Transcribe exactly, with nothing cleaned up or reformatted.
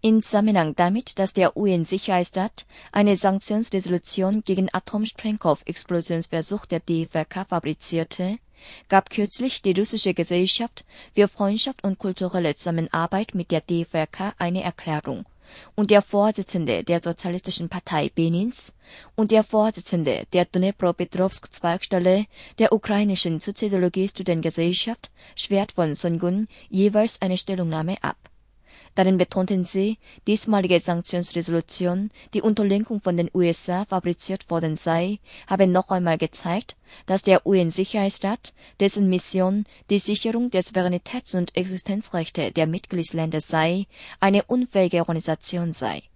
In Zusammenhang damit, dass der U N-Sicherheitsrat eine Sanktionsresolution gegen Atomsprengstoff-Explosionsversuch der D V R K fabrizierte, gab kürzlich die russische Gesellschaft für Freundschaft und kulturelle Zusammenarbeit mit der D V R K eine Erklärung, und der Vorsitzende der Sozialistischen Partei Benins und der Vorsitzende der Dnepropetrovsk-Zweigstelle der ukrainischen Soziologie-Studentengesellschaft Schwert von Songun jeweils eine Stellungnahme ab. Darin betonten sie, diesmalige Sanktionsresolution, die unter Lenkung von den U S A fabriziert worden sei, habe noch einmal gezeigt, dass der U N-Sicherheitsrat, dessen Mission die Sicherung der Souveränitäts- und Existenzrechte der Mitgliedsländer sei, eine unfähige Organisation sei